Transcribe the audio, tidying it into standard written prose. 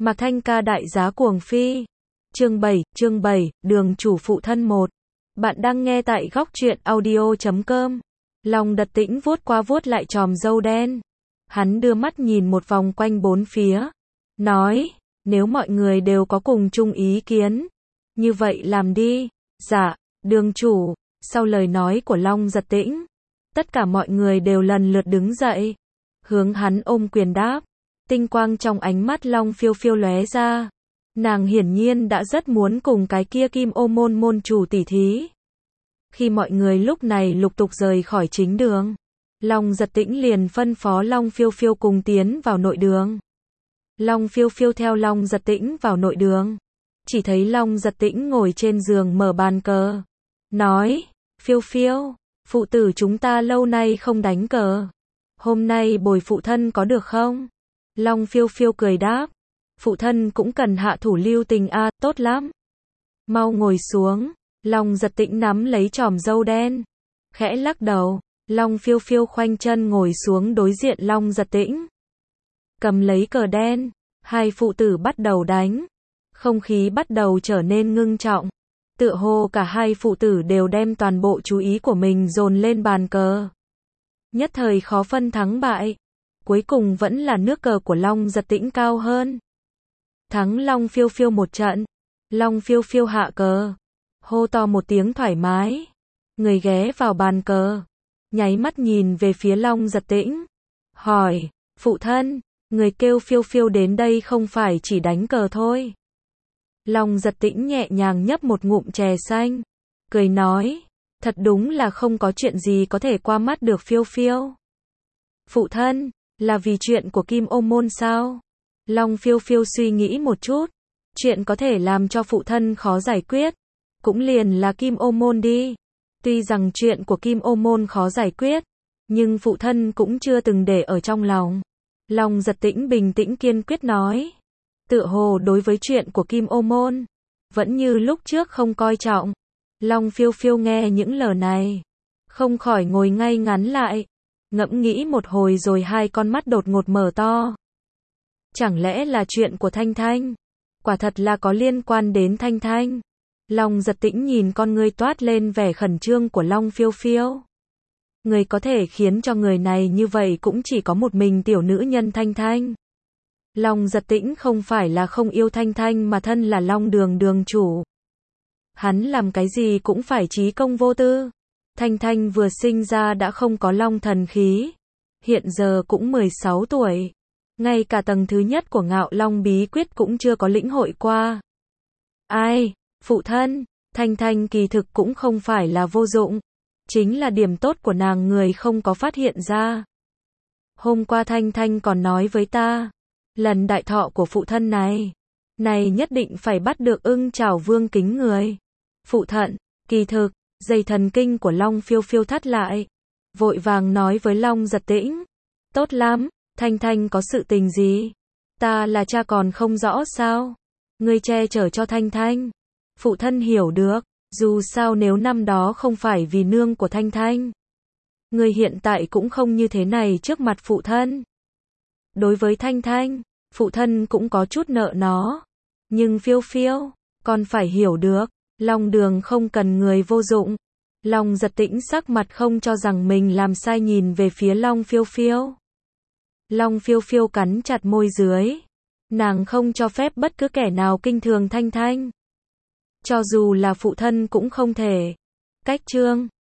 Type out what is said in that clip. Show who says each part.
Speaker 1: Mạc Thanh ca đại giá cuồng phi. Chương 7, đường chủ phụ thân 1. Bạn đang nghe tại góc truyện audio.com. Long Đật Tĩnh vuốt qua vuốt lại chòm râu đen. Hắn đưa mắt nhìn một vòng quanh bốn phía. Nói, nếu mọi người đều có cùng chung ý kiến, như vậy làm đi. Dạ, đường chủ. Sau lời nói của Long Giật Tĩnh, tất cả mọi người đều lần lượt đứng dậy, hướng hắn ôm quyền đáp. Tinh quang trong ánh mắt Long Phiêu Phiêu lóe ra. Nàng hiển nhiên đã rất muốn cùng cái kia Kim Ô môn môn chủ tỉ thí. Khi mọi người lúc này lục tục rời khỏi chính đường, Long Giật Tĩnh liền phân phó Long Phiêu Phiêu cùng tiến vào nội đường. Long Phiêu Phiêu theo Long Giật Tĩnh vào nội đường. Chỉ thấy Long Giật Tĩnh ngồi trên giường mở bàn cờ. Nói, Phiêu Phiêu, phụ tử chúng ta lâu nay không đánh cờ. Hôm nay bồi phụ thân có được không? Long Phiêu Phiêu cười đáp. Phụ thân cũng cần hạ thủ lưu tình a, tốt lắm. Mau ngồi xuống. Long Giật Tĩnh nắm lấy chòm râu đen, khẽ lắc đầu. Long Phiêu Phiêu khoanh chân ngồi xuống đối diện Long Giật Tĩnh. Cầm lấy cờ đen, hai phụ tử bắt đầu đánh. Không khí bắt đầu trở nên ngưng trọng. Tựa hồ cả hai phụ tử đều đem toàn bộ chú ý của mình dồn lên bàn cờ. Nhất thời khó phân thắng bại. Cuối cùng vẫn là nước cờ của Long Giật Tĩnh cao hơn. Thắng Long Phiêu Phiêu một trận. Long Phiêu Phiêu hạ cờ, hô to một tiếng thoải mái. Người ghé vào bàn cờ, nháy mắt nhìn về phía Long Giật Tĩnh. Hỏi, phụ thân, người kêu Phiêu Phiêu đến đây không phải chỉ đánh cờ thôi. Long Giật Tĩnh nhẹ nhàng nhấp một ngụm chè xanh, cười nói, thật đúng là không có chuyện gì có thể qua mắt được Phiêu Phiêu. Phụ thân, là vì chuyện của Kim Ô môn sao? Long Phiêu Phiêu suy nghĩ một chút. Chuyện có thể làm cho phụ thân khó giải quyết, cũng liền là Kim Ô môn đi. Tuy rằng chuyện của Kim Ô môn khó giải quyết, nhưng phụ thân cũng chưa từng để ở trong lòng. Long Giật Tĩnh bình tĩnh kiên quyết nói. Tựa hồ đối với chuyện của Kim Ô môn, vẫn như lúc trước không coi trọng. Long Phiêu Phiêu nghe những lời này, không khỏi ngồi ngay ngắn lại. Ngẫm nghĩ một hồi rồi hai con mắt đột ngột mở to. Chẳng lẽ là chuyện của Thanh Thanh? Quả thật là có liên quan đến Thanh Thanh. Long Giật Tĩnh nhìn con ngươi toát lên vẻ khẩn trương của Long Phiêu Phiêu. Người có thể khiến cho người này như vậy cũng chỉ có một mình tiểu nữ nhân Thanh Thanh. Long Giật Tĩnh không phải là không yêu Thanh Thanh mà thân là Long Đường đường chủ. Hắn làm cái gì cũng phải chí công vô tư. Thanh Thanh vừa sinh ra đã không có long thần khí. Hiện giờ cũng 16 tuổi. Ngay cả tầng thứ nhất của Ngạo Long bí quyết cũng chưa có lĩnh hội qua. Ai, phụ thân, Thanh Thanh kỳ thực cũng không phải là vô dụng. Chính là điểm tốt của nàng người không có phát hiện ra. Hôm qua Thanh Thanh còn nói với ta, lần đại thọ của phụ thân này nhất định phải bắt được Ưng Chảo Vương kính người. Phụ thân, kỳ thực, dây thần kinh của Long Phiêu Phiêu thắt lại, vội vàng nói với Long Giật Tĩnh. Tốt lắm, Thanh Thanh có sự tình gì? Ta là cha còn không rõ sao? Ngươi che chở cho Thanh Thanh. Phụ thân hiểu được, dù sao nếu năm đó không phải vì nương của Thanh Thanh, ngươi hiện tại cũng không như thế này trước mặt phụ thân. Đối với Thanh Thanh, phụ thân cũng có chút nợ nó. Nhưng Phiêu Phiêu, con phải hiểu được, Long Đường không cần người vô dụng. Long Giật Tĩnh sắc mặt không cho rằng mình làm sai nhìn về phía Long Phiêu Phiêu. Long Phiêu Phiêu cắn chặt môi dưới. Nàng không cho phép bất cứ kẻ nào kinh thường Thanh Thanh. Cho dù là phụ thân cũng không thể. Cách chương